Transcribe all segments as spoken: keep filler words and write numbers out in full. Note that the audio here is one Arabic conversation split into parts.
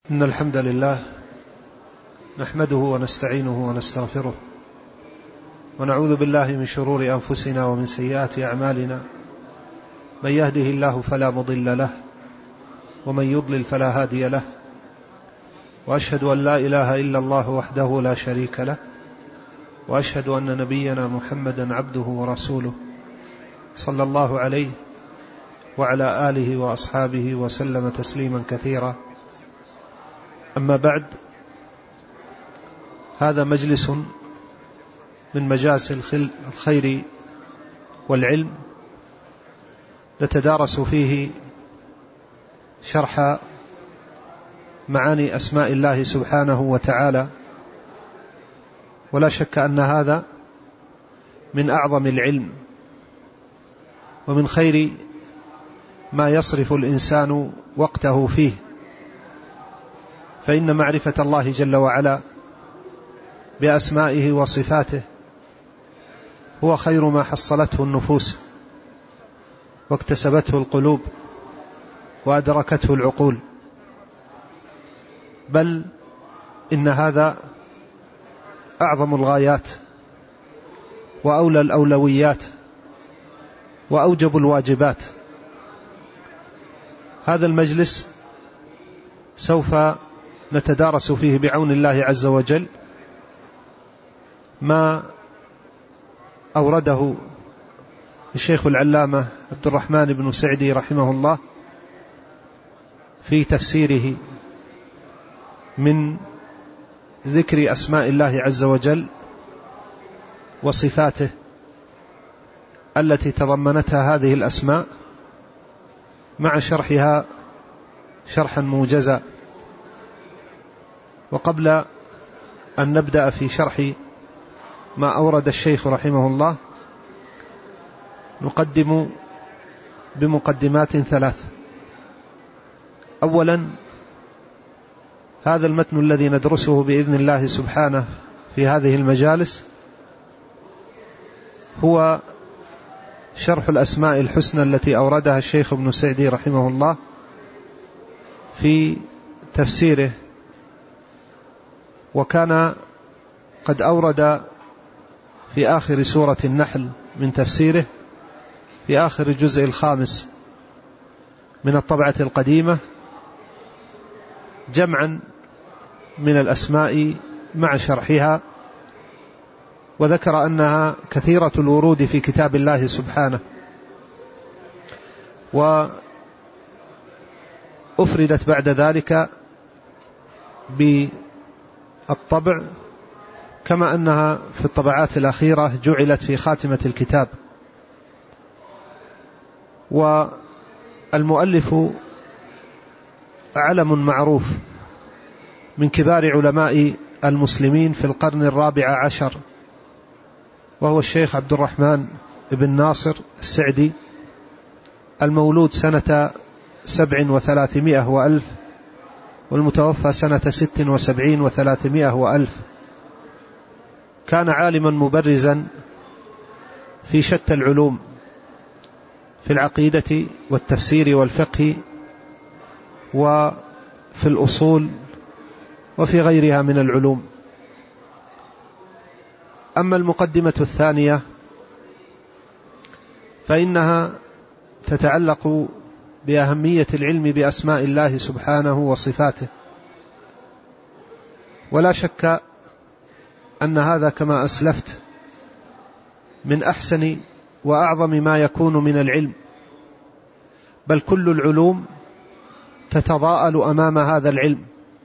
إن الحمد لله نحمده ونستعينه ونستغفره ونعوذ بالله من شرور أنفسنا ومن سيئات أعمالنا. من يهده الله فلا مضل له ومن يضلل فلا هادي له، وأشهد أن لا إله إلا الله وحده لا شريك له، وأشهد أن نبينا محمدا عبده ورسوله صلى الله عليه وعلى آله وأصحابه وسلم تسليما كثيرا. أما بعد، هذا مجلس من مجالس الخير والعلم نتدارس فيه شرح معاني أسماء الله سبحانه وتعالى، ولا شك أن هذا من أعظم العلم ومن خير ما يصرف الإنسان وقته فيه، فإن معرفة الله جل وعلا بأسمائه وصفاته هو خير ما حصلته النفوس واكتسبته القلوب وأدركته العقول، بل إن هذا أعظم الغايات وأولى الأولويات وأوجب الواجبات. هذا المجلس سوف نتدارس فيه بعون الله عز وجل ما أورده الشيخ العلامة عبد الرحمن بن سعدي رحمه الله في تفسيره من ذكر أسماء الله عز وجل وصفاته التي تضمنتها هذه الأسماء، مع شرحها شرحا موجزا. وقبل أن نبدأ في شرح ما أورد الشيخ رحمه الله، نقدم بمقدمات ثلاث. أولا، هذا المتن الذي ندرسه بإذن الله سبحانه في هذه المجالس هو شرح الأسماء الحسنى التي أوردها الشيخ ابن سعدي رحمه الله في تفسيره، وكان قد أورد في آخر سورة النحل من تفسيره في آخر الجزء الخامس من الطبعة القديمة جمعا من الأسماء مع شرحها، وذكر أنها كثيرة الورود في كتاب الله سبحانه، وأفردت بعد ذلك بالطبع، كما أنها في الطبعات الأخيرة جعلت في خاتمة الكتاب. والمؤلف علم معروف من كبار علماء المسلمين في القرن الرابع عشر، وهو الشيخ عبد الرحمن بن ناصر السعدي، المولود سنة سبع وثلاثمائة وألف، والمتوفى سنة ست وسبعين وثلاثمائة وألف. كان عالما مبرزا في شتى العلوم، في العقيدة والتفسير والفقه وفي الأصول وفي غيرها من العلوم. أما المقدمة الثانية فإنها تتعلق بأهمية العلم بأسماء الله سبحانه وصفاته، ولا شك أن هذا كما أسلفت من أحسن وأعظم ما يكون من العلم، بل كل العلوم تتضاءل أمام هذا العلم،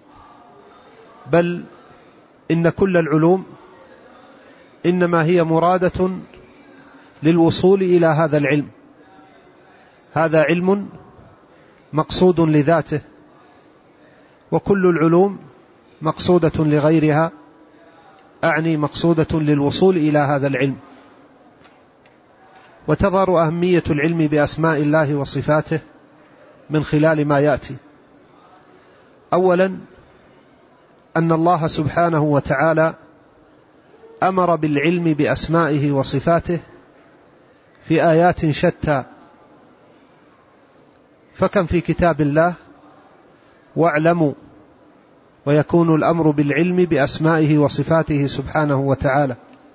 بل إن كل العلوم إنما هي مرادة للوصول إلى هذا العلم. هذا علم مقصود لذاته، وكل العلوم مقصودة لغيرها، أعني مقصودة للوصول إلى هذا العلم. وتظهر أهمية العلم بأسماء الله وصفاته من خلال ما يأتي. أولا، أن الله سبحانه وتعالى أمر بالعلم بأسمائه وصفاته في آيات شتى، فكم في كتاب الله واعلموا ويكون الأمر بالعلم بأسمائه وصفاته سبحانه وتعالى.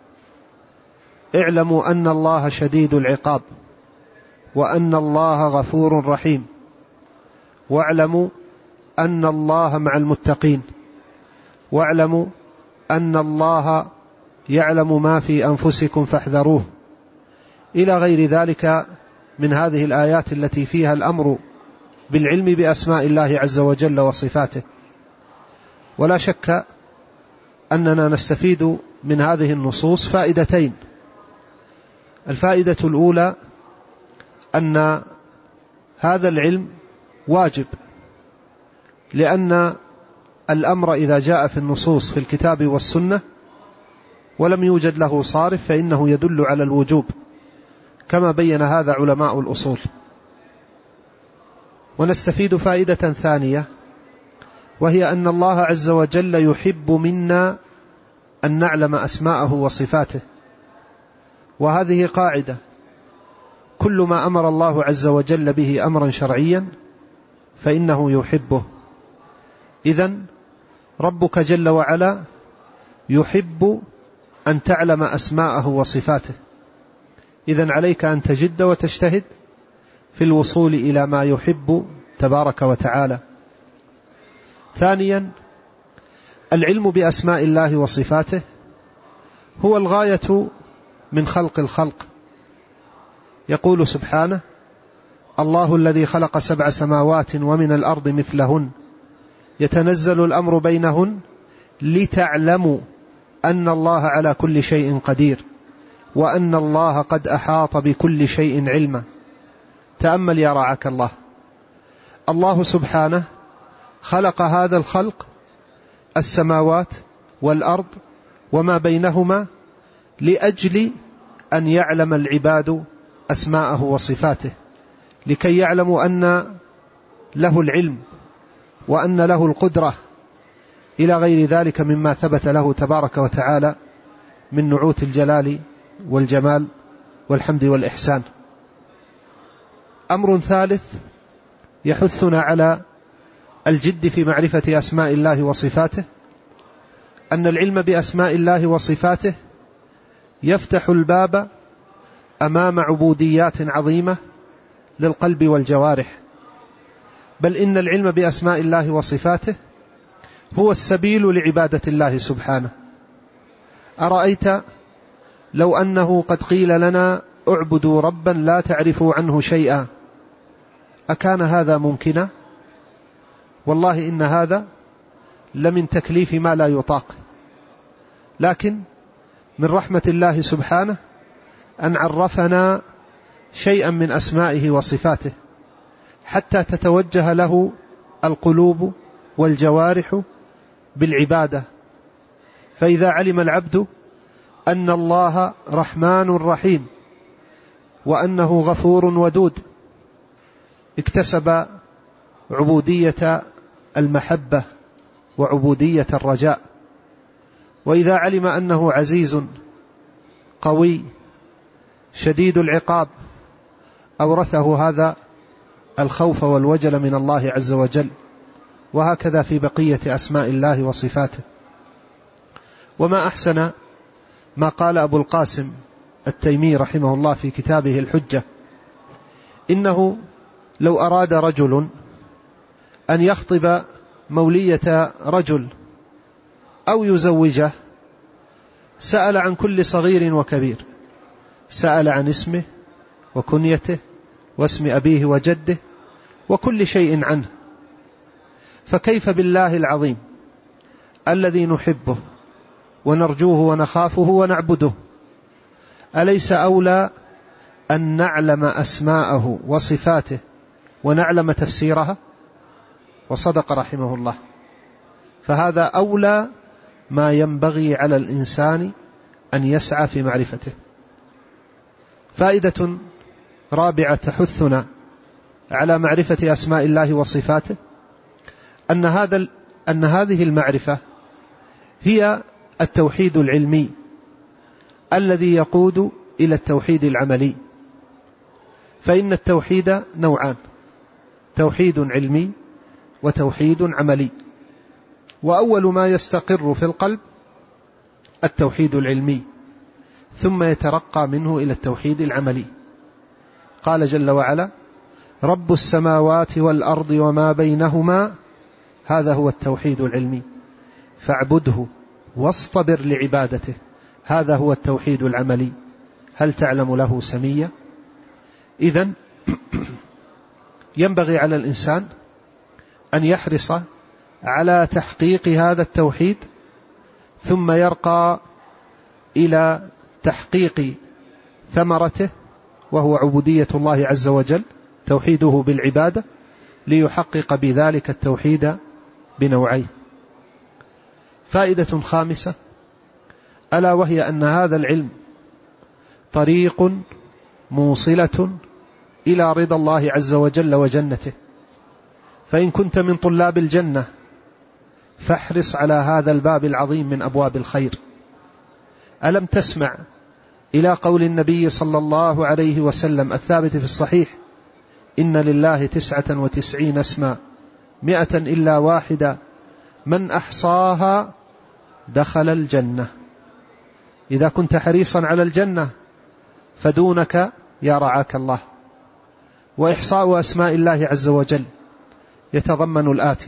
اعلموا أن الله شديد العقاب وأن الله غفور رحيم، واعلموا أن الله مع المتقين، واعلموا أن الله يعلم ما في أنفسكم فاحذروه، إلى غير ذلك من هذه الآيات التي فيها الأمر بالعلم بأسماء الله عز وجل وصفاته. ولا شك أننا نستفيد من هذه النصوص فائدتين. الفائدة الأولى أن هذا العلم واجب، لأن الأمر إذا جاء في النصوص في الكتاب والسنة ولم يوجد له صارف فإنه يدل على الوجوب، كما بين هذا علماء الأصول. ونستفيد فائدة ثانية، وهي أن الله عز وجل يحب منا أن نعلم أسماءه وصفاته، وهذه قاعدة: كل ما أمر الله عز وجل به أمرا شرعيا فإنه يحبه. إذن ربك جل وعلا يحب أن تعلم أسماءه وصفاته، إذن عليك أن تجد وتجتهد في الوصول إلى ما يحب تبارك وتعالى. ثانيا، العلم بأسماء الله وصفاته هو الغاية من خلق الخلق. يقول سبحانه: الله الذي خلق سبع سماوات ومن الأرض مثلهن يتنزل الأمر بينهن لتعلموا أن الله على كل شيء قدير وأن الله قد أحاط بكل شيء علما. تأمل يا رعاك الله، الله سبحانه خلق هذا الخلق، السماوات والأرض وما بينهما، لأجل أن يعلم العباد أسماءه وصفاته، لكي يعلموا أن له العلم وأن له القدرة إلى غير ذلك مما ثبت له تبارك وتعالى من نعوت الجلال والجمال والحمد والإحسان. أمر ثالث يحثنا على الجد في معرفة أسماء الله وصفاته، أن العلم بأسماء الله وصفاته يفتح الباب أمام عبوديات عظيمة للقلب والجوارح، بل إن العلم بأسماء الله وصفاته هو السبيل لعبادة الله سبحانه. أرأيت لو أنه قد قيل لنا اعبدوا ربا لا تعرفوا عنه شيئا، أكان هذا ممكنا؟ والله إن هذا لمن تكليف ما لا يطاق، لكن من رحمة الله سبحانه أن عرفنا شيئا من أسمائه وصفاته حتى تتوجه له القلوب والجوارح بالعبادة. فإذا علم العبد أن الله رحمن رحيم وأنه غفور ودود، اكتسب عبودية المحبة وعبودية الرجاء. وإذا علم أنه عزيز قوي شديد العقاب، أورثه هذا الخوف والوجل من الله عز وجل. وهكذا في بقية أسماء الله وصفاته. وما أحسن ما قال أبو القاسم التيمي رحمه الله في كتابه الحجة: إنه لو أراد رجل أن يخطب مولية رجل أو يزوجه سأل عن كل صغير وكبير، سأل عن اسمه وكنيته واسم أبيه وجده وكل شيء عنه، فكيف بالله العظيم الذي نحبه ونرجوه ونخافه ونعبده؟ أليس أولى أن نعلم أسماءه وصفاته ونعلم تفسيرها؟ وصدق رحمه الله. فهذا أولى ما ينبغي على الإنسان أن يسعى في معرفته. فائدة رابعة تحثنا على معرفة أسماء الله وصفاته، أن هذا أن هذه المعرفة هي التوحيد العلمي الذي يقود إلى التوحيد العملي. فإن التوحيد نوعان: توحيد علمي وتوحيد عملي. وأول ما يستقر في القلب التوحيد العلمي، ثم يترقى منه إلى التوحيد العملي. قال جل وعلا: رب السماوات والأرض وما بينهما، هذا هو التوحيد العلمي، فاعبده واصطبر لعبادته، هذا هو التوحيد العملي. هل تعلم له سميا؟ إذن ينبغي على الإنسان أن يحرص على تحقيق هذا التوحيد، ثم يرقى إلى تحقيق ثمرته، وهو عبودية الله عز وجل، توحيده بالعبادة، ليحقق بذلك التوحيد بنوعين. فائدة خامسة، ألا وهي أن هذا العلم طريق موصلة إلى رضا الله عز وجل وجنته، فإن كنت من طلاب الجنة فاحرص على هذا الباب العظيم من أبواب الخير. ألم تسمع إلى قول النبي صلى الله عليه وسلم الثابت في الصحيح: إن لله تسعة وتسعين اسما مئة إلا واحدة من أحصاها دخل الجنة. إذا كنت حريصا على الجنة فدونك يا رعاك الله. وإحصاء أسماء الله عز وجل يتضمن الآتي: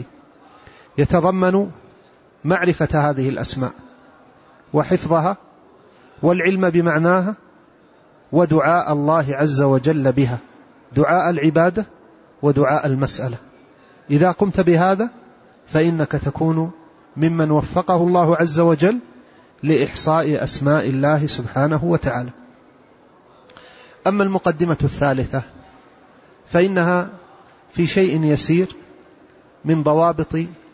يتضمن معرفة هذه الأسماء وحفظها والعلم بمعناها، ودعاء الله عز وجل بها، دعاء العبادة ودعاء المسألة. إذا قمت بهذا فإنك تكون ممن وفقه الله عز وجل لإحصاء أسماء الله سبحانه وتعالى. أما المقدمة الثالثة فإنها في شيء يسير من ضوابط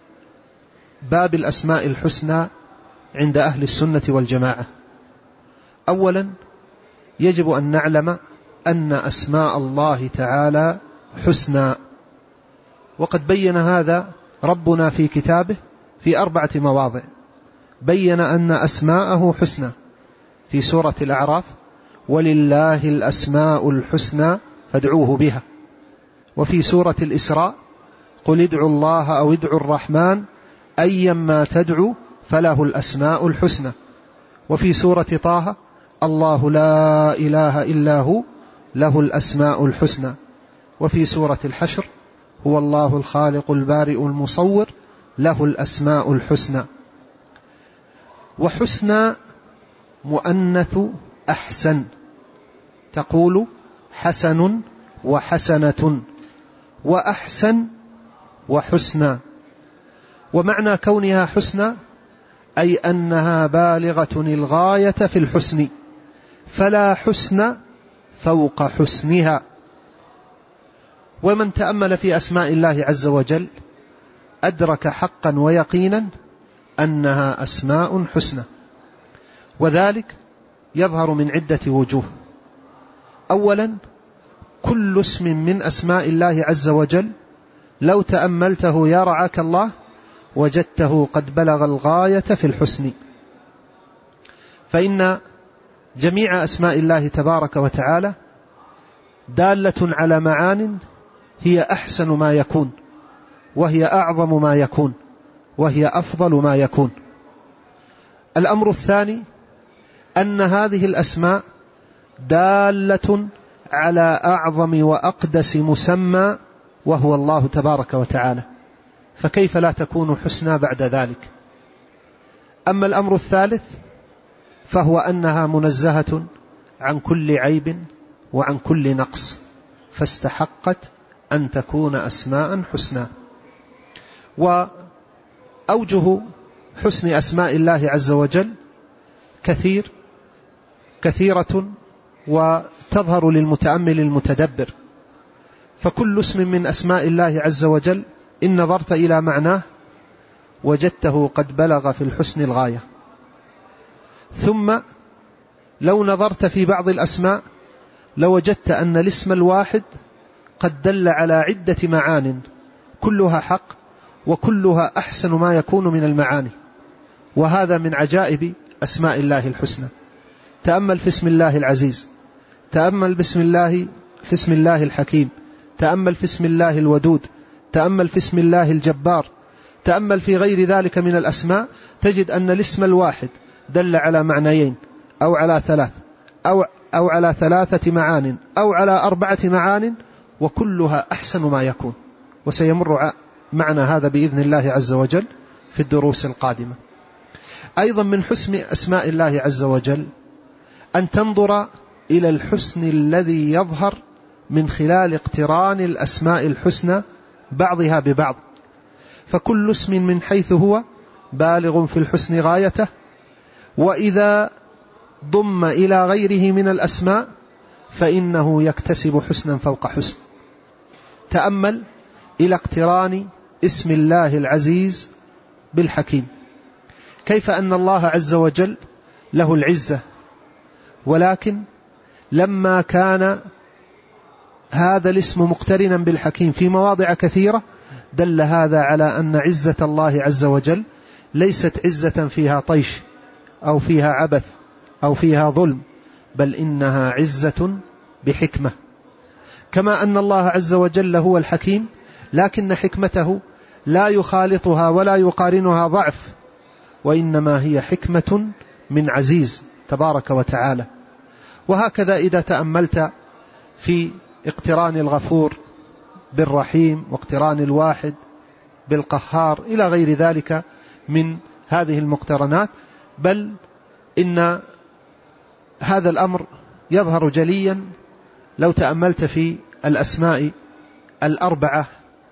باب الأسماء الحسنى عند أهل السنة والجماعة. أولا، يجب أن نعلم أن أسماء الله تعالى حسنى، وقد بين هذا ربنا في كتابه في أربعة مواضع. بين أن أسماءه حسنى في سورة الأعراف: ولله الأسماء الحسنى فادعوه بها. وفي سورة الإسراء: قل ادعوا الله أو ادعوا الرحمن أيما تدعو فله الأسماء الحسنى. وفي سورة طه: الله لا إله إلا هو له الأسماء الحسنى. وفي سورة الحشر: هو الله الخالق البارئ المصور له الأسماء الحسنى. وحسنى مؤنث أحسن، تقول حسن وحسنة، وأحسن وحسنى. ومعنى كونها حسنى أي أنها بالغة الغاية في الحسن، فلا حسن فوق حسنها. ومن تأمل في أسماء الله عز وجل أدرك حقا ويقينا أنها أسماء حسنى، وذلك يظهر من عدة وجوه. أولا، كل اسم من أسماء الله عز وجل لو تأملته يا رعاك الله وجدته قد بلغ الغاية في الحسن، فإن جميع أسماء الله تبارك وتعالى دالة على معان هي أحسن ما يكون، وهي أعظم ما يكون، وهي أفضل ما يكون. الأمر الثاني أن هذه الأسماء دالة على أعظم وأقدس مسمى، وهو الله تبارك وتعالى، فكيف لا تكون حسنى بعد ذلك؟ أما الأمر الثالث فهو أنها منزهة عن كل عيب وعن كل نقص، فاستحقت أن تكون أسماء حسنى. وأوجه حسن أسماء الله عز وجل كثير كثيرة وتظهر للمتأمل المتدبر، فكل اسم من أسماء الله عز وجل إن نظرت إلى معناه وجدته قد بلغ في الحسن الغاية. ثم لو نظرت في بعض الأسماء لوجدت أن الاسم الواحد قد دل على عدة معان كلها حق وكلها أحسن ما يكون من المعاني، وهذا من عجائب أسماء الله الحسنى. تأمل في اسم الله العزيز، تأمل باسم الله في اسم الله الحكيم، تأمل في اسم الله الودود، تأمل في اسم الله الجبار، تأمل في غير ذلك من الأسماء تجد أن الاسم الواحد دل على معنيين أو على ثلاث أو, أو على ثلاثة معان أو على أربعة معان، وكلها أحسن ما يكون. وسيمر معنا هذا بإذن الله عز وجل في الدروس القادمة. أيضا من حسن أسماء الله عز وجل أن تنظر إلى الحسن الذي يظهر من خلال اقتران الأسماء الحسنى بعضها ببعض، فكل اسم من حيث هو بالغ في الحسن غايته، وإذا ضم إلى غيره من الأسماء فإنه يكتسب حسنا فوق حسن. تأمل إلى اقتران اسم الله العزيز بالحكيم، كيف أن الله عز وجل له العزة، ولكن لما كان هذا الاسم مقترنا بالحكيم في مواضع كثيرة دل هذا على أن عزة الله عز وجل ليست عزة فيها طيش أو فيها عبث أو فيها ظلم، بل إنها عزة بحكمة. كما أن الله عز وجل هو الحكيم، لكن حكمته لا يخالطها ولا يقارنها ضعف، وإنما هي حكمة من عزيز تبارك وتعالى. وهكذا إذا تأملت في اقتران الغفور بالرحيم واقتران الواحد بالقهار إلى غير ذلك من هذه المقترنات، بل إن هذا الأمر يظهر جليا لو تأملت في الأسماء الأربعة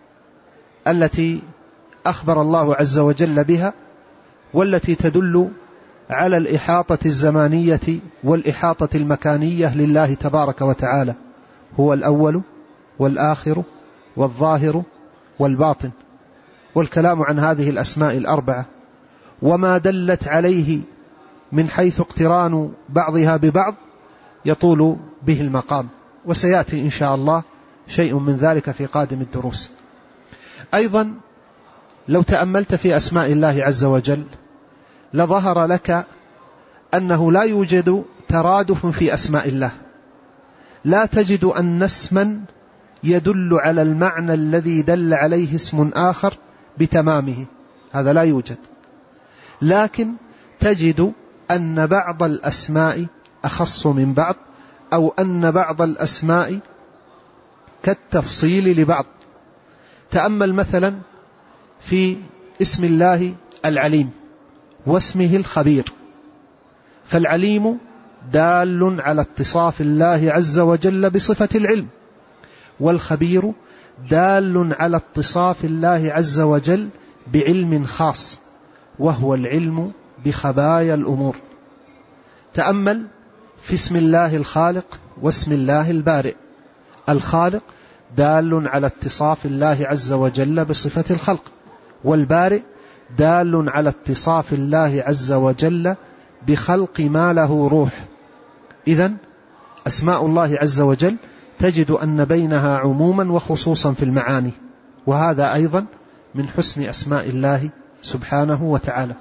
التي أخبر الله عز وجل بها، والتي تدل على الإحاطة الزمانية والإحاطة المكانية لله تبارك وتعالى. هو الأول والآخر والظاهر والباطن، والكلام عن هذه الأسماء الأربعة وما دلت عليه من حيث اقتران بعضها ببعض يطول به المقام، وسيأتي إن شاء الله شيء من ذلك في قادم الدروس. أيضا لو تأملت في أسماء الله عز وجل لظهر لك أنه لا يوجد ترادف في أسماء الله، لا تجد أن اسما يدل على المعنى الذي دل عليه اسم آخر بتمامه، هذا لا يوجد، لكن تجد أن بعض الأسماء أخص من بعض، أو أن بعض الأسماء كالتفصيل لبعض. تأمل مثلا في اسم الله العليم واسمه الخبير، فالعليم دال على اتصاف الله عز وجل بصفة العلم، والخبير دال على اتصاف الله عز وجل بعلم خاص وهو العلم بخبايا الأمور. تأمل في اسم الله الخالق واسم الله البارئ، الخالق دال على اتصاف الله عز وجل بصفة الخلق، والبارئ دال على اتصاف الله عز وجل بخلق ما له روح. إذن أسماء الله عز وجل تجد أن بينها عموما وخصوصا في المعاني، وهذا أيضا من حسن أسماء الله سبحانه وتعالى.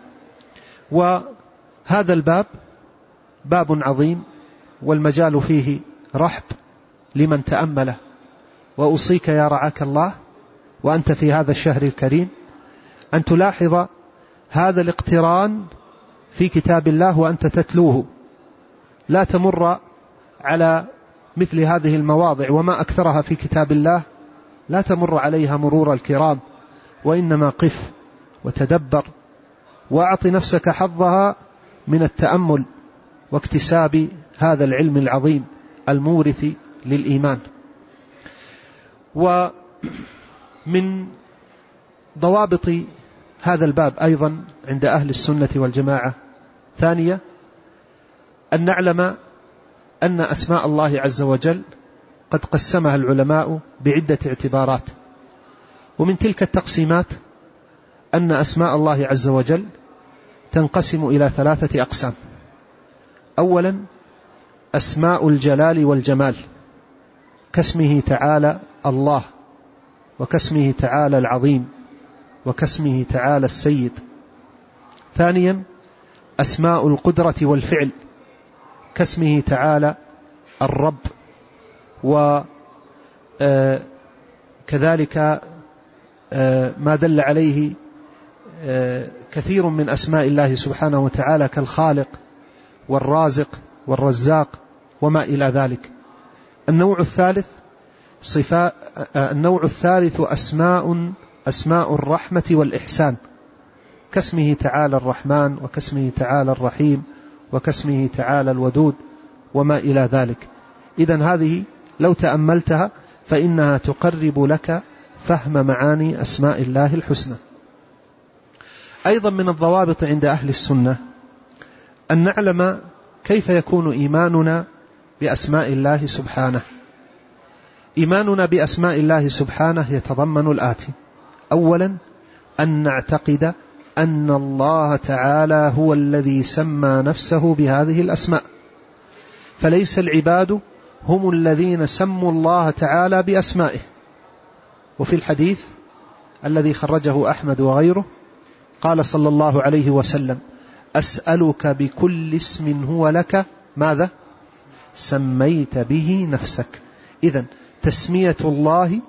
وهذا الباب باب عظيم والمجال فيه رحب لمن تأمله، وأوصيك يا رعاك الله وأنت في هذا الشهر الكريم أن تلاحظ هذا الاقتران في كتاب الله وأنت تتلوه، لا تمر على مثل هذه المواضع وما أكثرها في كتاب الله، لا تمر عليها مرور الكرام، وإنما قف وتدبر وأعط نفسك حظها من التأمل واكتساب هذا العلم العظيم المورث للإيمان. ومن ضوابط هذا الباب أيضا عند أهل السنة والجماعة ثانية أن نعلم أن أسماء الله عز وجل قد قسمها العلماء بعدة اعتبارات، ومن تلك التقسيمات أن أسماء الله عز وجل تنقسم إلى ثلاثة أقسام. أولا أسماء الجلال والجمال كاسمه تعالى الله، وكاسمه تعالى العظيم، وكاسمه تعالى السيد. ثانيا أسماء القدرة والفعل كاسمه تعالى الرب، وكذلك ما دل عليه كثير من أسماء الله سبحانه وتعالى كالخالق والرازق والرزاق وما إلى ذلك. النوع الثالث صفات النوع الثالث أسماء أسماء الرحمة والإحسان، كاسمه تعالى الرحمن، وكاسمه تعالى الرحيم، وكاسمه تعالى الودود وما إلى ذلك. إذن هذه لو تأملتها فإنها تقرب لك فهم معاني أسماء الله الحسنى. أيضا من الضوابط عند أهل السنة أن نعلم كيف يكون إيماننا بأسماء الله سبحانه. إيماننا بأسماء الله سبحانه يتضمن الآتي: أولا أن نعتقد أن الله تعالى هو الذي سمى نفسه بهذه الأسماء، فليس العباد هم الذين سموا الله تعالى بأسمائه. وفي الحديث الذي خرجه أحمد وغيره قال صلى الله عليه وسلم: أسألك بكل اسم هو لك ماذا؟ سميت به نفسك. إذن تسمية الله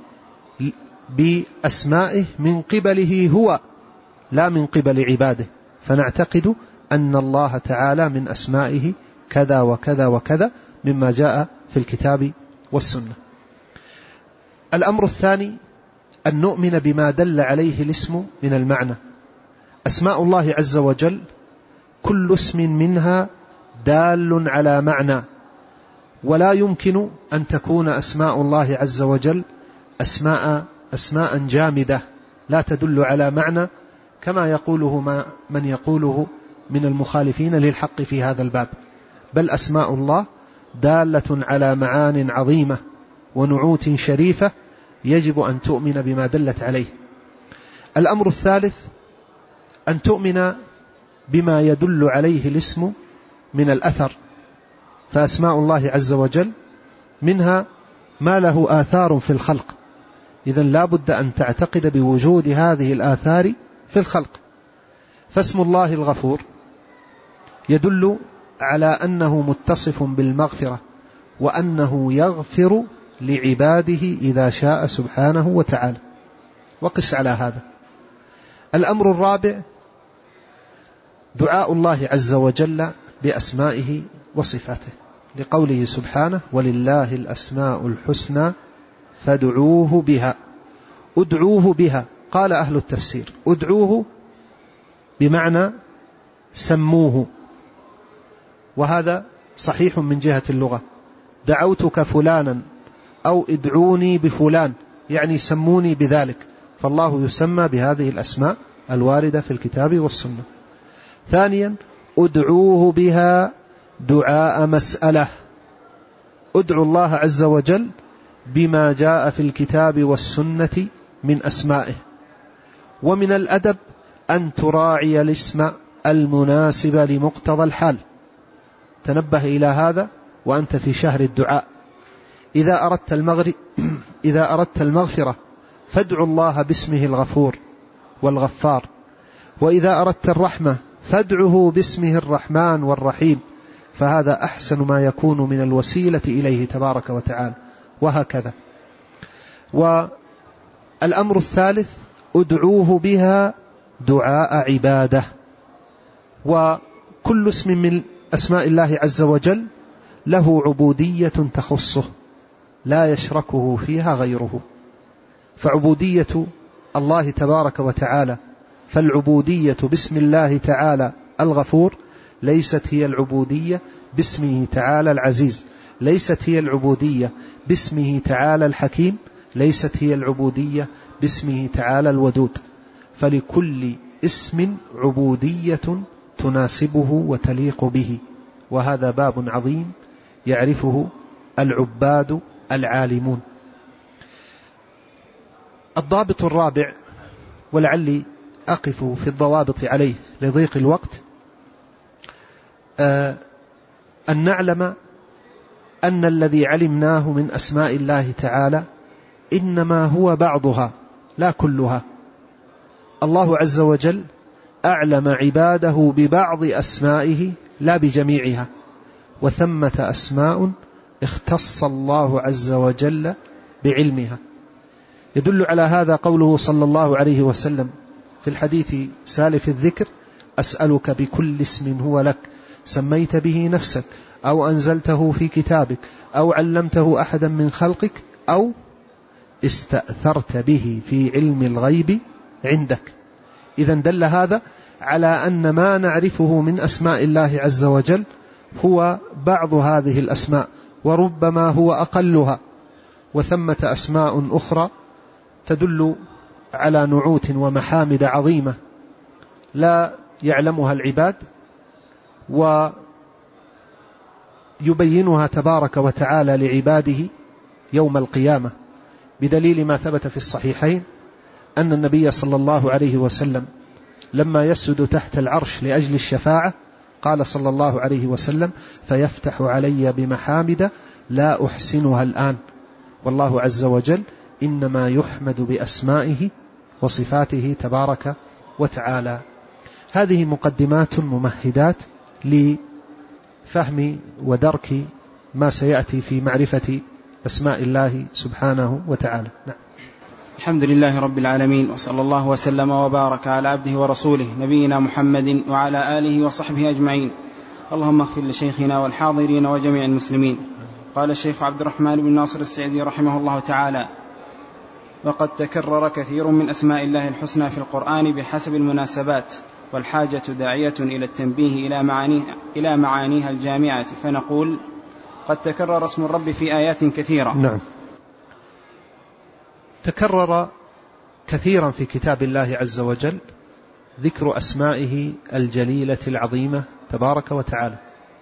بأسمائه من قبله هو، لا من قبل عباده، فنعتقد أن الله تعالى من أسمائه كذا وكذا وكذا مما جاء في الكتاب والسنة. الأمر الثاني أن نؤمن بما دل عليه الاسم من المعنى. أسماء الله عز وجل كل اسم منها دال على معنى، ولا يمكن أن تكون أسماء الله عز وجل أسماء أسماء جامدة لا تدل على معنى كما يقوله ما من يقوله من المخالفين للحق في هذا الباب، بل أسماء الله دالة على معان عظيمة ونعوت شريفة يجب أن تؤمن بما دلت عليه. الأمر الثالث أن تؤمن بما يدل عليه الاسم من الأثر، فأسماء الله عز وجل منها ما له آثار في الخلق، إذن لا بد أن تعتقد بوجود هذه الآثار في الخلق. فاسم الله الغفور يدل على أنه متصف بالمغفرة، وأنه يغفر لعباده إذا شاء سبحانه وتعالى، وقس على هذا. الأمر الرابع دعاء الله عز وجل بأسمائه وصفاته، لقوله سبحانه: ولله الأسماء الحسنى فادعوه بها. ادعوه بها، قال أهل التفسير ادعوه بمعنى سموه، وهذا صحيح من جهة اللغة. دعوتك فلانا أو ادعوني بفلان، يعني سموني بذلك، فالله يسمى بهذه الأسماء الواردة في الكتاب والسنة. ثانيا ادعوه بها دعاء مسألة، ادعو الله عز وجل بما جاء في الكتاب والسنة من أسمائه. ومن الأدب أن تراعي الاسم المناسب لمقتضى الحال. تنبه إلى هذا وأنت في شهر الدعاء. إذا أردت المغرب إذا أردت المغفرة فادعو الله باسمه الغفور والغفار، وإذا أردت الرحمة فادعه باسمه الرحمن والرحيم، فهذا أحسن ما يكون من الوسيلة إليه تبارك وتعالى، وهكذا. والأمر الثالث ادعوه بها دعاء عبادة. وكل اسم من أسماء الله عز وجل له عبودية تخصه لا يشركه فيها غيره، فعبودية الله تبارك وتعالى فالعبودية باسم الله تعالى الغفور ليست هي العبودية باسمه تعالى العزيز، ليست هي العبودية باسمه تعالى الحكيم، ليست هي العبودية باسمه تعالى الودود، فلكل اسم عبودية تناسبه وتليق به، وهذا باب عظيم يعرفه العباد العالمون. الضابط الرابع، ولعلي أقف في الضوابط عليه لضيق الوقت، آه أن نعلم أن الذي علمناه من أسماء الله تعالى إنما هو بعضها لا كلها. الله عز وجل أعلم عباده ببعض أسمائه لا بجميعها، وثمة أسماء اختص الله عز وجل بعلمها. يدل على هذا قوله صلى الله عليه وسلم في الحديث سالف الذكر: أسألك بكل اسم هو لك سميت به نفسك أو أنزلته في كتابك أو علمته أحدا من خلقك أو استأثرت به في علم الغيب عندك. إذن دل هذا على أن ما نعرفه من أسماء الله عز وجل هو بعض هذه الأسماء، وربما هو أقلها، وثمة أسماء أخرى تدل على نعوت ومحامد عظيمة لا يعلمها العباد، ويبينها تبارك وتعالى لعباده يوم القيامة، بدليل ما ثبت في الصحيحين أن النبي صلى الله عليه وسلم لما يسجد تحت العرش لأجل الشفاعة قال صلى الله عليه وسلم: فيفتح علي بمحامد لا أحسنها الآن، والله عز وجل إنما يحمد بأسمائه وصفاته تبارك وتعالى. هذه مقدمات ممهدات لفهم ودرك ما سيأتي في معرفة أسماء الله سبحانه وتعالى. نعم. الحمد لله رب العالمين، وصلى الله وسلم وبارك على عبده ورسوله نبينا محمد وعلى آله وصحبه أجمعين. اللهم اغفر لشيخنا والحاضرين وجميع المسلمين. قال الشيخ عبد الرحمن بن ناصر السعدي رحمه الله تعالى: وقد تكرر كثير من أسماء الله الحسنى في القرآن بحسب المناسبات، والحاجة داعية إلى التنبيه إلى معانيها, إلى معانيها الجامعة، فنقول: قد تكرر اسم الرب في آيات كثيرة. نعم، تكرر كثيرا في كتاب الله عز وجل ذكر أسمائه الجليلة العظيمة تبارك وتعالى،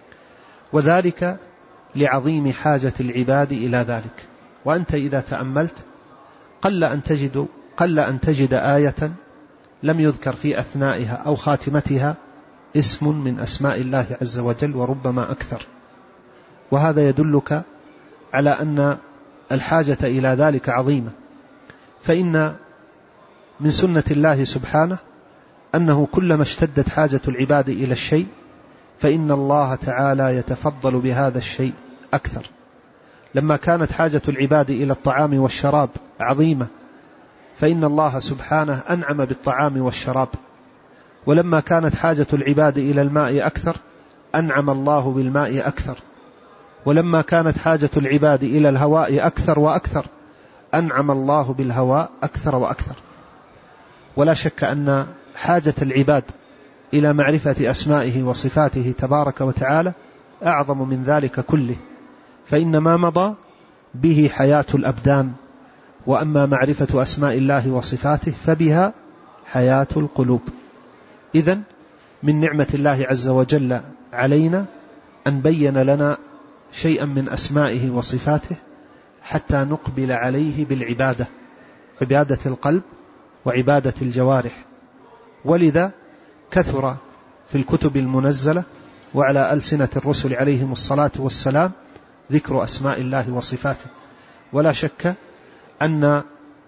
وذلك لعظيم حاجة العباد إلى ذلك. وأنت إذا تأملت قل أن تجد, قل أن تجد آية لم يذكر في أثنائها أو خاتمتها اسم من أسماء الله عز وجل، وربما أكثر. وهذا يدلك على أن الحاجة إلى ذلك عظيمة، فإن من سنة الله سبحانه أنه كلما اشتدت حاجة العباد إلى الشيء فإن الله تعالى يتفضل بهذا الشيء أكثر. لما كانت حاجة العباد إلى الطعام والشراب عظيمة فإن الله سبحانه أنعم بالطعام والشراب، ولما كانت حاجة العباد إلى الماء أكثر أنعم الله بالماء أكثر، ولما كانت حاجة العباد إلى الهواء أكثر وأكثر أنعم الله بالهواء أكثر وأكثر. ولا شك أن حاجة العباد إلى معرفة أسمائه وصفاته تبارك وتعالى أعظم من ذلك كله، فإن ما مضى به حياة الأبدان، وأما معرفة أسماء الله وصفاته فبها حياة القلوب. إذن من نعمة الله عز وجل علينا أن بين لنا شيئا من أسمائه وصفاته حتى نقبل عليه بالعبادة، عبادة القلب وعبادة الجوارح. ولذا كثر في الكتب المنزلة وعلى ألسنة الرسل عليهم الصلاة والسلام ذكر أسماء الله وصفاته. ولا شك أن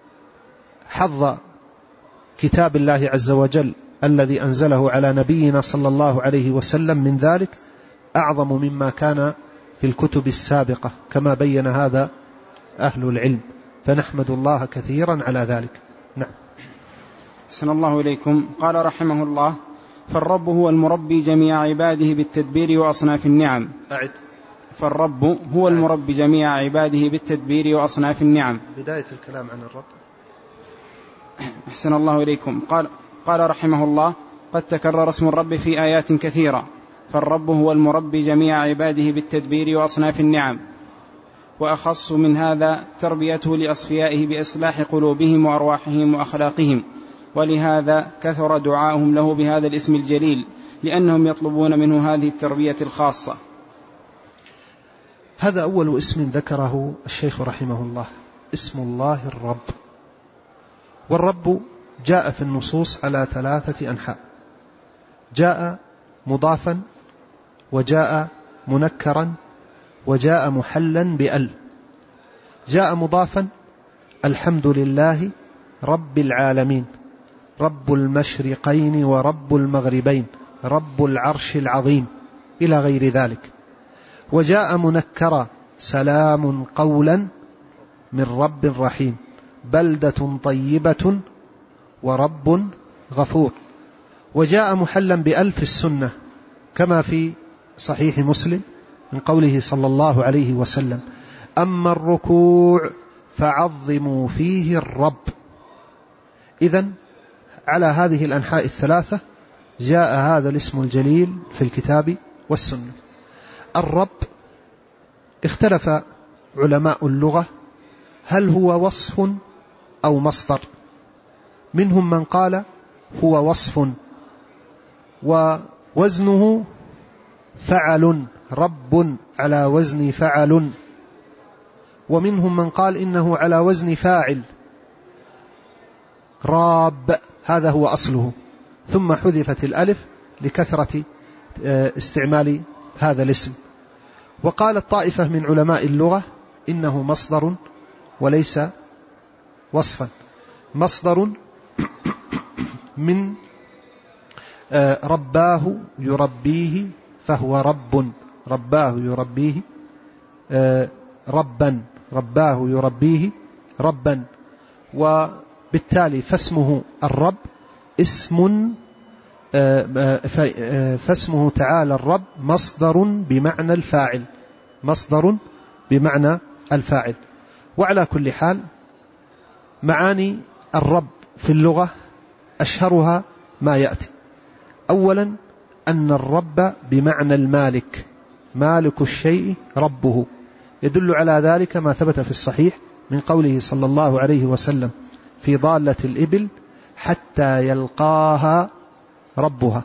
حظ كتاب الله عز وجل الذي أنزله على نبينا صلى الله عليه وسلم من ذلك أعظم مما كان في الكتب السابقة، كما بين هذا أهل العلم، فنحمد الله كثيرا على ذلك. نعم. أحسن الله إليكم. قال رحمه الله: فالرب هو المربي جميع عباده بالتدبير وأصناف النعم. أعد. فالرب هو المربي جميع عباده بالتدبير وأصناف النعم. بداية الكلام عن الرب. أحسن الله إليكم. قال, قال رحمه الله: قد تكرر اسم الرب في آيات كثيرة. فالرب هو المربي جميع عباده بالتدبير وأصناف النعم، وأخص من هذا تربيته لأصفيائه بإصلاح قلوبهم وأرواحهم وأخلاقهم، ولهذا كثر دعاؤهم له بهذا الاسم الجليل، لأنهم يطلبون منه هذه التربية الخاصة. هذا أول اسم ذكره الشيخ رحمه الله، اسم الله الرب. والرب جاء في النصوص على ثلاثة أنحاء: جاء مضافا، وجاء منكرا، وجاء محلا بأل. جاء مضافا: الحمد لله رب العالمين، رب المشرقين ورب المغربين، رب العرش العظيم، إلى غير ذلك. وجاء منكرا: سلام قولا من رب رحيم، بلدة طيبة ورب غفور. وجاء محلا بألف السنة كما في صحيح مسلم من قوله صلى الله عليه وسلم: أما الركوع فعظموا فيه الرب. إذن على هذه الأنحاء الثلاثة جاء هذا الاسم الجليل في الكتاب والسنة. الرب اختلف علماء اللغة هل هو وصف أو مصدر. منهم من قال هو وصف ووزنه فعل، رب على وزن فعل. ومنهم من قال إنه على وزن فاعل، راب، هذا هو أصله، ثم حذفت الألف لكثرة استعمال هذا الاسم. وقالت طائفة من علماء اللغة إنه مصدر وليس وصفا، مصدر من رباه يربيه فهو رب، رباه يربيه ربا، رباه يربيه ربا. وبالتالي فاسمه الرب اسم، فاسمه تعالى الرب مصدر بمعنى الفاعل، مصدر بمعنى الفاعل. وعلى كل حال معاني الرب في اللغة أشهرها ما يأتي. أولا أن الرب بمعنى المالك، مالك الشيء ربه، يدل على ذلك ما ثبت في الصحيح من قوله صلى الله عليه وسلم في ضالة الإبل: حتى يلقاها ربها.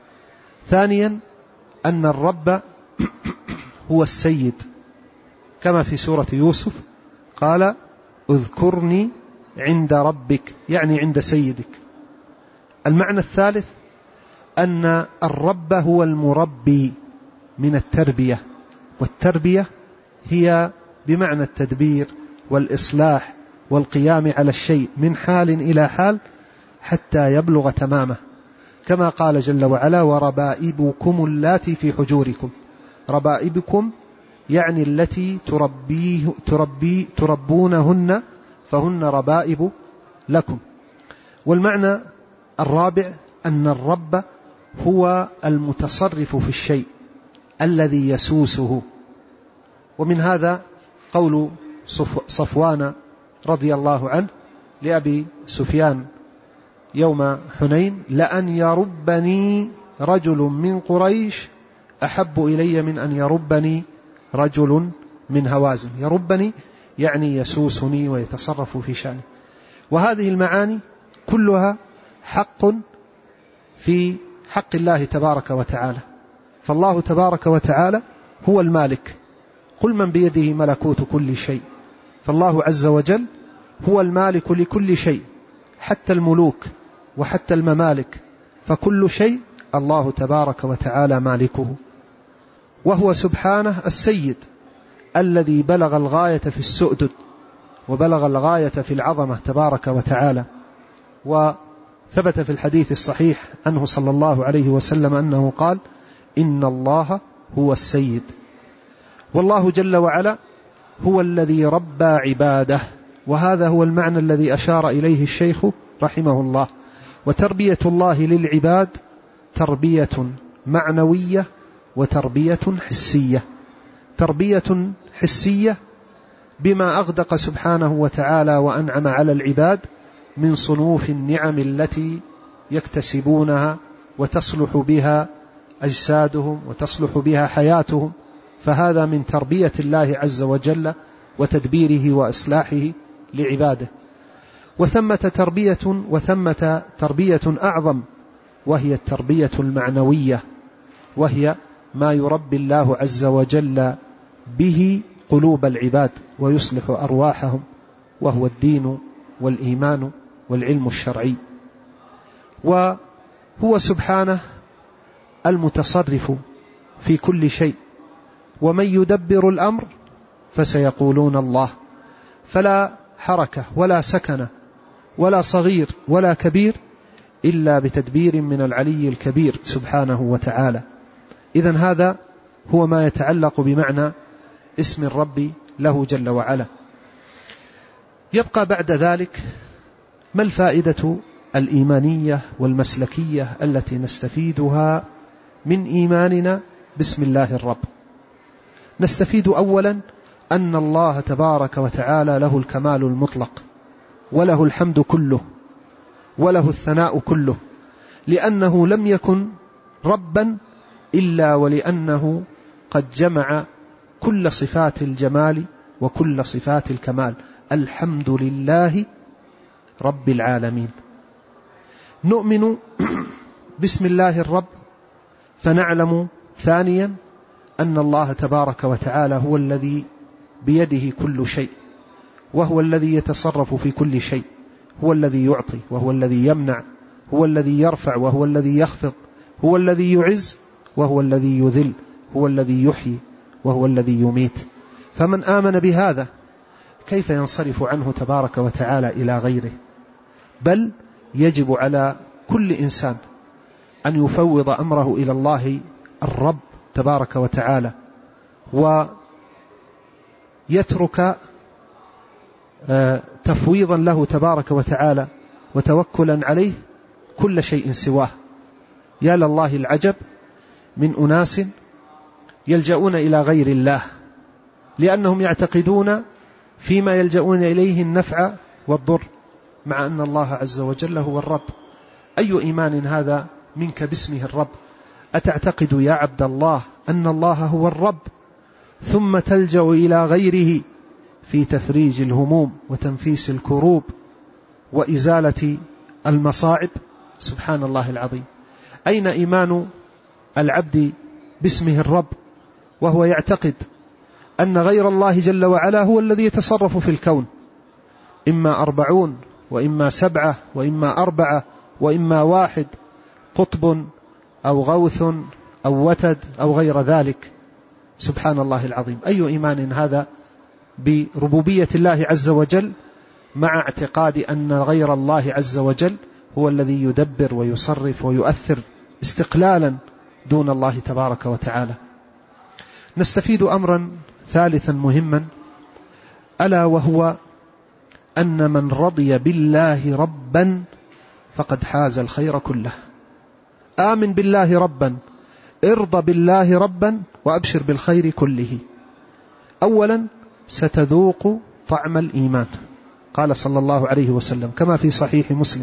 ثانيا أن الرب هو السيد، كما في سورة يوسف قال: اذكرني عند ربك، يعني عند سيدك. المعنى الثالث أن الرب هو المربي من التربية، والتربية هي بمعنى التدبير والإصلاح والقيام على الشيء من حال إلى حال حتى يبلغ تمامه، كما قال جل وعلا: وربائبكم اللاتي في حجوركم. ربائبكم يعني التي تربيه تربي تربونهن فهن ربائب لكم. والمعنى الرابع أن الرب هو المتصرف في الشيء الذي يسوسه. ومن هذا قول صفوان رضي الله عنه لأبي سفيان يوم حنين: لأن يربني رجل من قريش أحب إلي من أن يربني رجل من هوازن. يربني يعني يسوسني ويتصرف في شأني. وهذه المعاني كلها حق في حق الله تبارك وتعالى. فالله تبارك وتعالى هو المالك، قل من بيده ملكوت كل شيء. فالله عز وجل هو المالك لكل شيء، حتى الملوك وحتى الممالك، فكل شيء الله تبارك وتعالى مالكه. وهو سبحانه السيد الذي بلغ الغاية في السؤدد وبلغ الغاية في العظمة تبارك وتعالى. وثبت في الحديث الصحيح عنه صلى الله عليه وسلم أنه قال: إن الله هو السيد. والله جل وعلا هو الذي ربى عباده، وهذا هو المعنى الذي أشار إليه الشيخ رحمه الله. وتربية الله للعباد تربية معنوية وتربية حسية. تربية حسية بما أغدق سبحانه وتعالى وأنعم على العباد من صنوف النعم التي يكتسبونها وتصلح بها أجسادهم وتصلح بها حياتهم، فهذا من تربية الله عز وجل وتدبيره وإصلاحه لعباده. وثمة تربية وثمة تربية أعظم، وهي التربية المعنوية، وهي ما يربي الله عز وجل به قلوب العباد ويصلح أرواحهم، وهو الدين والإيمان والعلم الشرعي. وهو سبحانه المتصرف في كل شيء. ومن يدبر الأمر فسيقولون الله. فلا حركة ولا سكنة ولا صغير ولا كبير إلا بتدبير من العلي الكبير سبحانه وتعالى. إذن هذا هو ما يتعلق بمعنى اسم الرب له جل وعلا. يبقى بعد ذلك ما الفائدة الإيمانية والمسلكية التي نستفيدها من إيماننا باسم الله الرب. نستفيد أولا أن الله تبارك وتعالى له الكمال المطلق، وله الحمد كله، وله الثناء كله، لأنه لم يكن ربا إلا ولأنه قد جمع كل صفات الجمال وكل صفات الكمال. الحمد لله رب العالمين. نؤمن باسم الله الرب، فنعلم ثانيا أن الله تبارك وتعالى هو الذي بيده كل شيء، وهو الذي يتصرف في كل شيء، هو الذي يعطي وهو الذي يمنع، هو الذي يرفع وهو الذي يخفض، هو الذي يعز وهو الذي يذل، هو الذي يحيي وهو الذي يميت. فمن آمن بهذا كيف ينصرف عنه تبارك وتعالى إلى غيره؟ بل يجب على كل إنسان أن يفوض أمره إلى الله الرب تبارك وتعالى، ويترك تفويضا له تبارك وتعالى وتوكلا عليه كل شيء سواه. يا لله العجب من أناس يلجؤون إلى غير الله لأنهم يعتقدون فيما يلجؤون إليه النفع والضر، مع أن الله عز وجل هو الرب. أي إيمان هذا منك باسمه الرب؟ أتعتقد يا عبد الله أن الله هو الرب ثم تلجأ إلى غيره في تفريج الهموم وتنفيس الكروب وإزالة المصاعب؟ سبحان الله العظيم. أين إيمان العبد باسمه الرب وهو يعتقد أن غير الله جل وعلا هو الذي يتصرف في الكون، إما أربعون وإما سبعة وإما أربعة وإما واحد، قطب أو غوث أو وتد أو غير ذلك؟ سبحان الله العظيم. أي إيمان هذا بربوبية الله عز وجل مع اعتقاد أن غير الله عز وجل هو الذي يدبر ويصرف ويؤثر استقلالا دون الله تبارك وتعالى. نستفيد أمرا ثالثا مهما، ألا وهو أن من رضي بالله ربا فقد حاز الخير كله. آمن بالله ربا، ارضى بالله ربا، وأبشر بالخير كله. أولا ستذوق طعم الإيمان. قال صلى الله عليه وسلم كما في صحيح مسلم: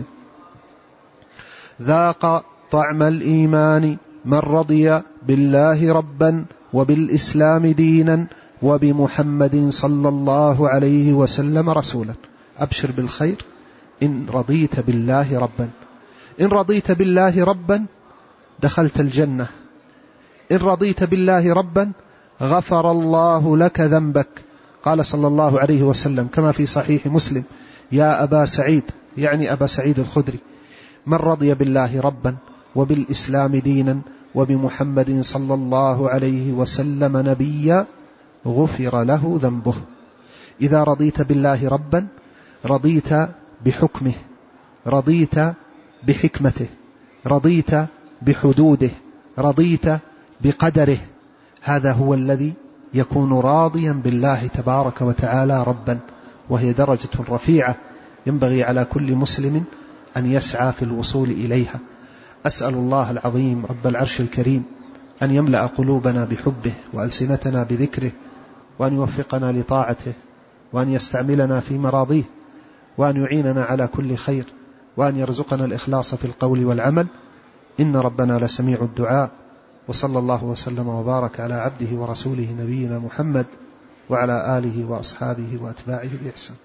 ذاق طعم الإيمان من رضي بالله ربا وبالإسلام دينا وبمحمد صلى الله عليه وسلم رسولا. أبشر بالخير إن رضيت بالله ربا. إن رضيت بالله ربا دخلت الجنة. إن رضيت بالله ربا غفر الله لك ذنبك. قال صلى الله عليه وسلم كما في صحيح مسلم: يا أبا سعيد، يعني أبا سعيد الخدري، من رضي بالله ربا وبالإسلام دينا وبمحمد صلى الله عليه وسلم نبيا غفر له ذنبه. إذا رضيت بالله ربا رضيت بحكمه، رضيت بحكمته، رضيت بحدوده، رضيت بقدره. هذا هو الذي يكون راضيا بالله تبارك وتعالى ربا، وهي درجة رفيعة ينبغي على كل مسلم أن يسعى في الوصول إليها. أسأل الله العظيم رب العرش الكريم أن يملأ قلوبنا بحبه وألسنتنا بذكره، وأن يوفقنا لطاعته، وأن يستعملنا في مراضيه، وأن يعيننا على كل خير، وأن يرزقنا الإخلاص في القول والعمل، إن ربنا لسميع الدعاء. وصلى الله وسلم وبارك على عبده ورسوله نبينا محمد وعلى آله وأصحابه وأتباعه بإحسان.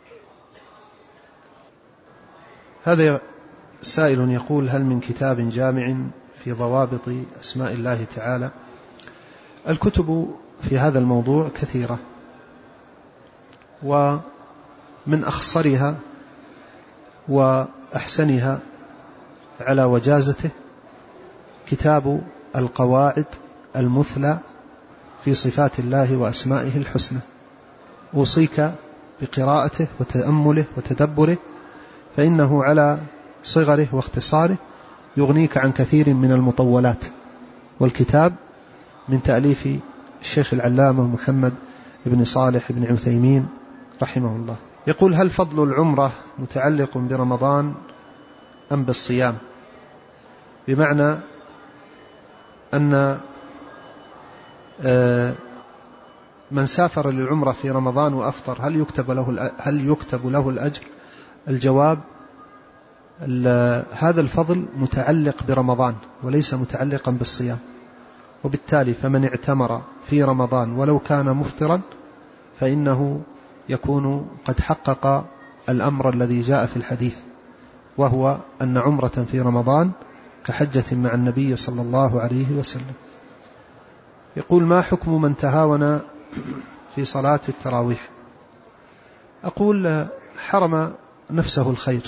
هذا سائل يقول: هل من كتاب جامع في ضوابط أسماء الله تعالى؟ الكتب في هذا الموضوع كثيرة، ومن أخصرها وأحسنها على وجازته كتاب القواعد المثلى في صفات الله وأسمائه الحسنى. أوصيك بقراءته وتأمله وتدبره، فإنه على صغره واختصاره يغنيك عن كثير من المطولات. والكتاب من تأليف الشيخ العلامة محمد بن صالح بن عثيمين رحمه الله. يقول: هل فضل العمرة متعلق برمضان أم بالصيام، بمعنى أن من سافر للعمرة في رمضان وأفطر هل يكتب له هل يكتب له الأجر؟ الجواب: هذا الفضل متعلق برمضان وليس متعلقا بالصيام، وبالتالي فمن اعتمر في رمضان ولو كان مفطرا فإنه يكون قد حقق الأمر الذي جاء في الحديث، وهو أن عمرة في رمضان كحجة مع النبي صلى الله عليه وسلم. يقول: ما حكم من تهاون في صلاة التراويح؟ أقول: حرم نفسه الخير.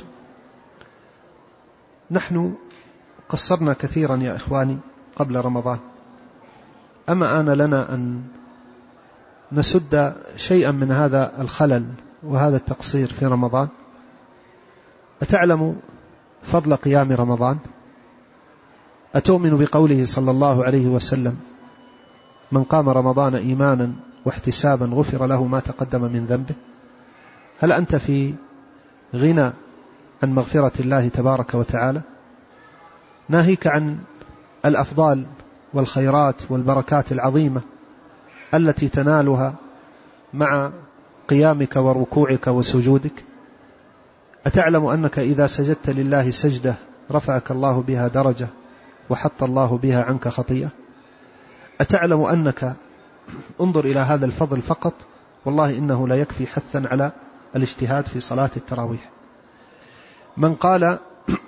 نحن قصرنا كثيرا يا إخواني قبل رمضان، أما آن لنا أن نسد شيئا من هذا الخلل وهذا التقصير في رمضان؟ أتعلم فضل قيام رمضان؟ أتؤمن بقوله صلى الله عليه وسلم: من قام رمضان إيمانا واحتسابا غفر له ما تقدم من ذنبه؟ هل أنت في غنى عن مغفرة الله تبارك وتعالى؟ ناهيك عن الأفضال والخيرات والبركات العظيمة التي تنالها مع قيامك وركوعك وسجودك. أتعلم أنك إذا سجدت لله سجدة رفعك الله بها درجة وحط الله بها عنك خطيئة؟ أتعلم أنك انظر إلى هذا الفضل فقط، والله إنه لا يكفي حثا على الاجتهاد في صلاة التراويح. من قال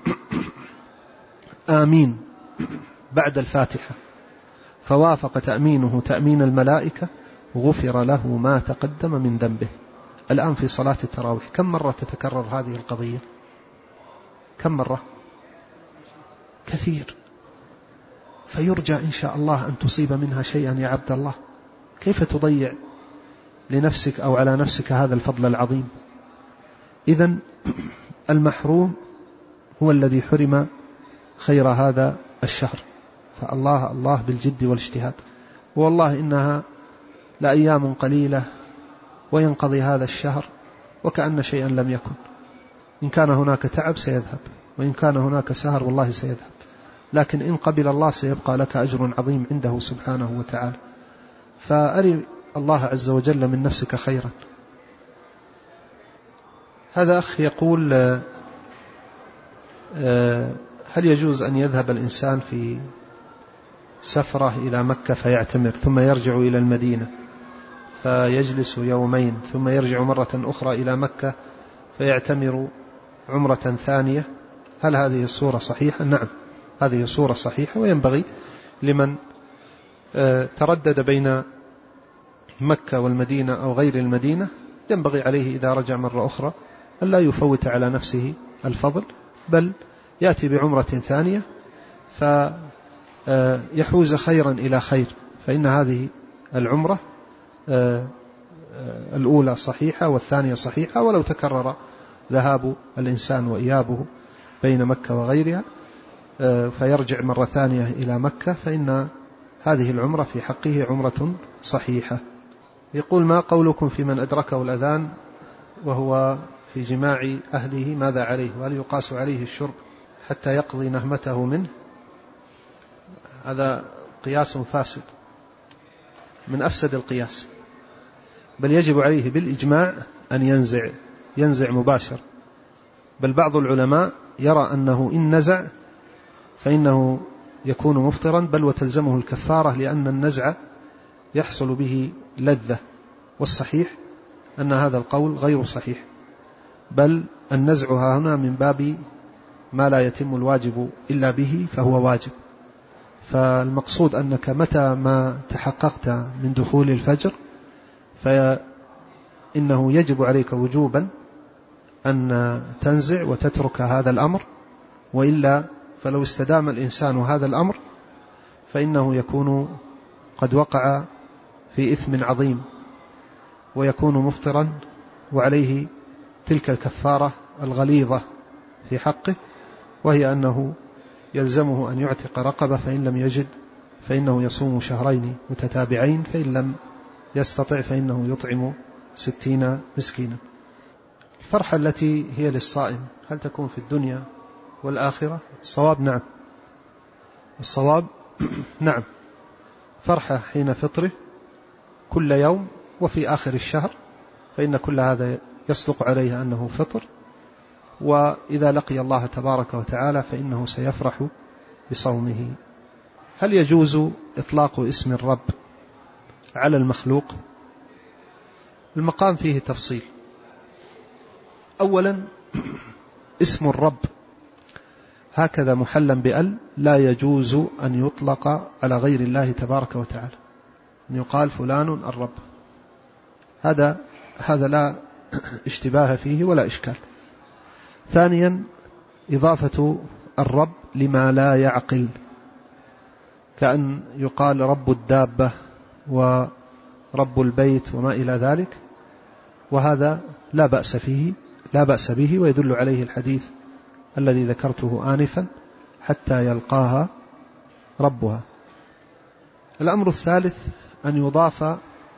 آمين بعد الفاتحة فوافق تأمينه تأمين الملائكة غفر له ما تقدم من ذنبه. الآن في صلاة التراويح كم مرة تتكرر هذه القضية؟ كم مرة؟ كثير. فيرجى إن شاء الله أن تصيب منها شيئا يا عبد الله. كيف تضيع لنفسك أو على نفسك هذا الفضل العظيم؟ إذن المحروم هو الذي حرم خير هذا الشهر. فالله الله بالجد والاجتهاد، والله إنها لأيام قليلة وينقضي هذا الشهر وكأن شيئا لم يكن. إن كان هناك تعب سيذهب، وإن كان هناك سهر والله سيذهب، لكن إن قبل الله سيبقى لك أجر عظيم عنده سبحانه وتعالى. فأري الله عز وجل من نفسك خيرا. هذا أخ يقول: هل يجوز أن يذهب الإنسان في سفرة إلى مكة فيعتمر ثم يرجع إلى المدينة فيجلس يومين ثم يرجع مرة أخرى إلى مكة فيعتمر عمرة ثانية؟ هل هذه الصورة صحيحة؟ نعم، هذه صورة صحيحة، وينبغي لمن تردد بين مكة والمدينة أو غير المدينة ينبغي عليه إذا رجع مرة أخرى أن لا يفوت على نفسه الفضل، بل يأتي بعمرة ثانية فيحوز خيرا إلى خير، فإن هذه العمرة الأولى صحيحة والثانية صحيحة، ولو تكرر ذهاب الإنسان وإيابه بين مكة وغيرها فيرجع مرة ثانية إلى مكة فإن هذه العمرة في حقه عمرة صحيحة. يقول: ما قولكم في من أدركه الأذان وهو في جماع أهله ماذا عليه؟ وهل يقاس عليه الشرب حتى يقضي نهمته منه؟ هذا قياس فاسد من أفسد القياس، بل يجب عليه بالإجماع أن ينزع ينزع مباشر. بل بعض العلماء يرى أنه إن نزع فإنه يكون مفطرا، بل وتلزمه الكفارة، لأن النزع يحصل به لذة. والصحيح أن هذا القول غير صحيح، بل النزع هنا من باب ما لا يتم الواجب إلا به فهو واجب. فالمقصود أنك متى ما تحققت من دخول الفجر فإنه يجب عليك وجوبا أن تنزع وتترك هذا الأمر، وإلا فلو استدام الإنسان هذا الأمر فإنه يكون قد وقع في إثم عظيم ويكون مفطرا، وعليه تلك الكفارة الغليظة في حقه، وهي أنه يلزمه أن يعتق رقبة، فإن لم يجد فإنه يصوم شهرين متتابعين، فإن لم يستطع فإنه يطعم ستين مسكينا. الفرحة التي هي للصائم هل تكون في الدنيا والآخرة. الصواب نعم، الصواب نعم، فرحة حين فطره كل يوم وفي آخر الشهر، فإن كل هذا يصدق عليه أنه فطر، وإذا لقي الله تبارك وتعالى فإنه سيفرح بصومه. هل يجوز إطلاق اسم الرب على المخلوق؟ المقام فيه تفصيل. أولا، اسم الرب هكذا محلا بأل لا يجوز أن يطلق على غير الله تبارك وتعالى، أن يقال فلان الرب، هذا هذا لا اشتباه فيه ولا إشكال. ثانيا، إضافة الرب لما لا يعقل، كأن يقال رب الدابة ورب البيت وما إلى ذلك، وهذا لا بأس فيه لا بأس به، ويدل عليه الحديث الذي ذكرته آنفا حتى يلقاها ربها. الأمر الثالث أن يضاف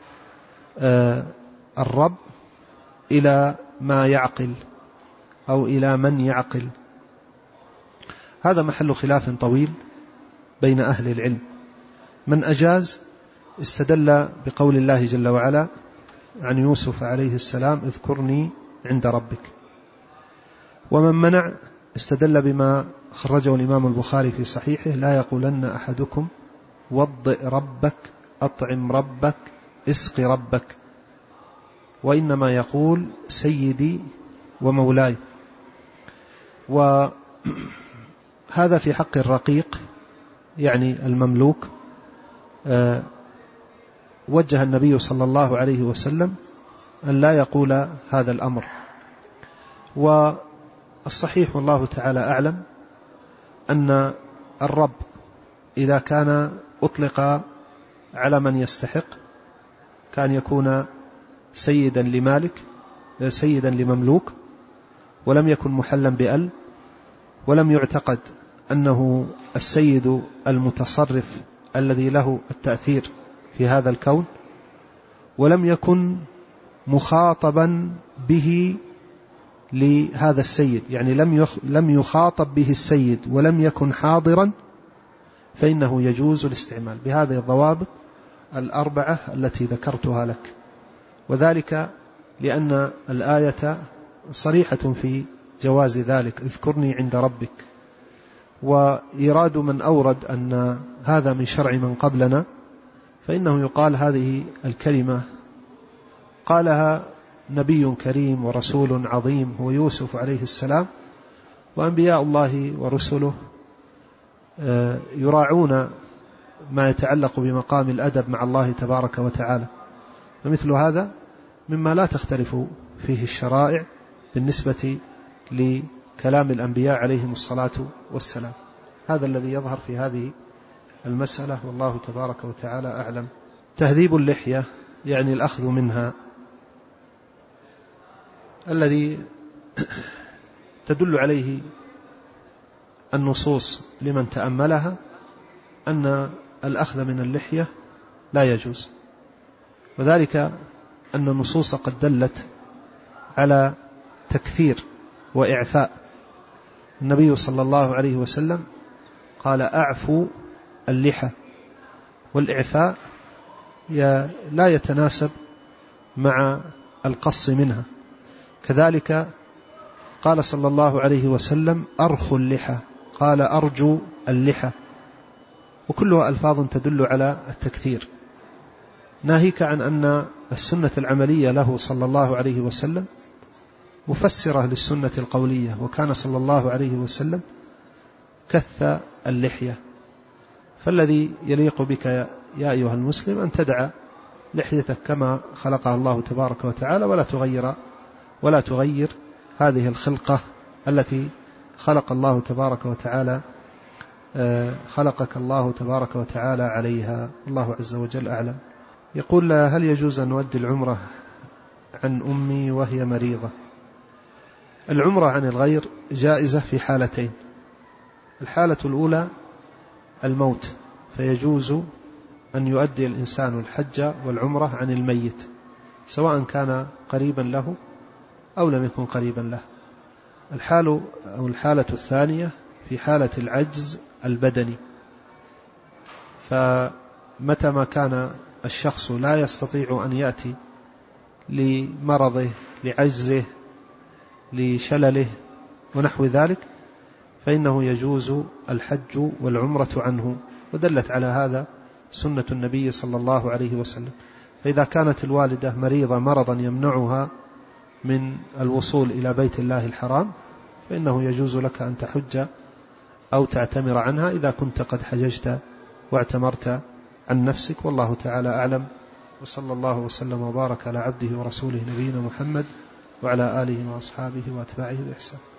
الرب إلى ما يعقل أو إلى من يعقل، هذا محل خلاف طويل بين أهل العلم. من أجاز استدل بقول الله جل وعلا عن يوسف عليه السلام اذكرني عند ربك، ومن منع استدل بما خرجه الإمام البخاري في صحيحه لا يقولن أحدكم وضئ ربك أطعم ربك اسق ربك، وإنما يقول سيدي ومولاي. وهذا في حق الرقيق يعني المملوك وجه النبي صلى الله عليه وسلم أن لا يقول هذا الأمر. والصحيح والله تعالى أعلم أن الرب إذا كان أطلق على من يستحق كان يكون سيدا لمالك سيدا لمملوك، ولم يكن محلا بأل، ولم يعتقد أنه السيد المتصرف الذي له التأثير في هذا الكون، ولم يكن مخاطبا به لهذا السيد، يعني لم لم يخاطب به السيد ولم يكن حاضرا، فإنه يجوز الاستعمال بهذه الضوابط الأربعة التي ذكرتها لك. وذلك لأن الآية صريحة في جواز ذلك، اذكرني عند ربك. وإيراد من أورد أن هذا من شرع من قبلنا فإنه يقال هذه الكلمة قالها نبي كريم ورسول عظيم هو يوسف عليه السلام، وأنبياء الله ورسله يراعون ما يتعلق بمقام الأدب مع الله تبارك وتعالى، فمثل هذا مما لا تختلف فيه الشرائع بالنسبة لكلام الأنبياء عليهم الصلاة والسلام. هذا الذي يظهر في هذه المسألة والله تبارك وتعالى أعلم. تهذيب اللحية يعني الأخذ منها، الذي تدل عليه النصوص لمن تأملها أن الأخذ من اللحية لا يجوز، وذلك أن النصوص قد دلت على تكثير وإعفاء. النبي صلى الله عليه وسلم قال أعفوا اللحى، والإعفاء لا يتناسب مع القص منها. كذلك قال صلى الله عليه وسلم أرخوا اللحى، قال أرجو اللحى، وكلها ألفاظ تدل على التكثير، ناهيك عن أن السنة العملية له صلى الله عليه وسلم مفسرة للسنة القولية، وكان صلى الله عليه وسلم كث اللحية. فالذي يليق بك يا أيها المسلم أن تدع لحيتك كما خلقها الله تبارك وتعالى، ولا تغير ولا تغير هذه الخلقة التي خلق الله تبارك وتعالى خلقك الله تبارك وتعالى عليها. الله عز وجل أعلم. يقول هل يجوز أن نؤدي العمرة عن أمي وهي مريضة؟ العمرة عن الغير جائزة في حالتين. الحالة الأولى الموت، فيجوز أن يؤدي الإنسان الحج والعمرة عن الميت سواء كان قريبا له أو لم يكن قريبا له. الحال أو الحالة الثانية في حالة العجز البدني، فمتى ما كان الشخص لا يستطيع أن يأتي لمرضه، لعجزه، لشلله ونحو ذلك، فإنه يجوز الحج والعمرة عنه، ودلت على هذا سنة النبي صلى الله عليه وسلم. فإذا كانت الوالدة مريضة مرضا يمنعها من الوصول إلى بيت الله الحرام، فإنه يجوز لك أن تحج أو تعتمر عنها إذا كنت قد حججت واعتمرت عن نفسك، والله تعالى أعلم. وصلى الله وسلم وبارك على عبده ورسوله نبينا محمد وعلى آله وأصحابه وأتباعه بإحسان.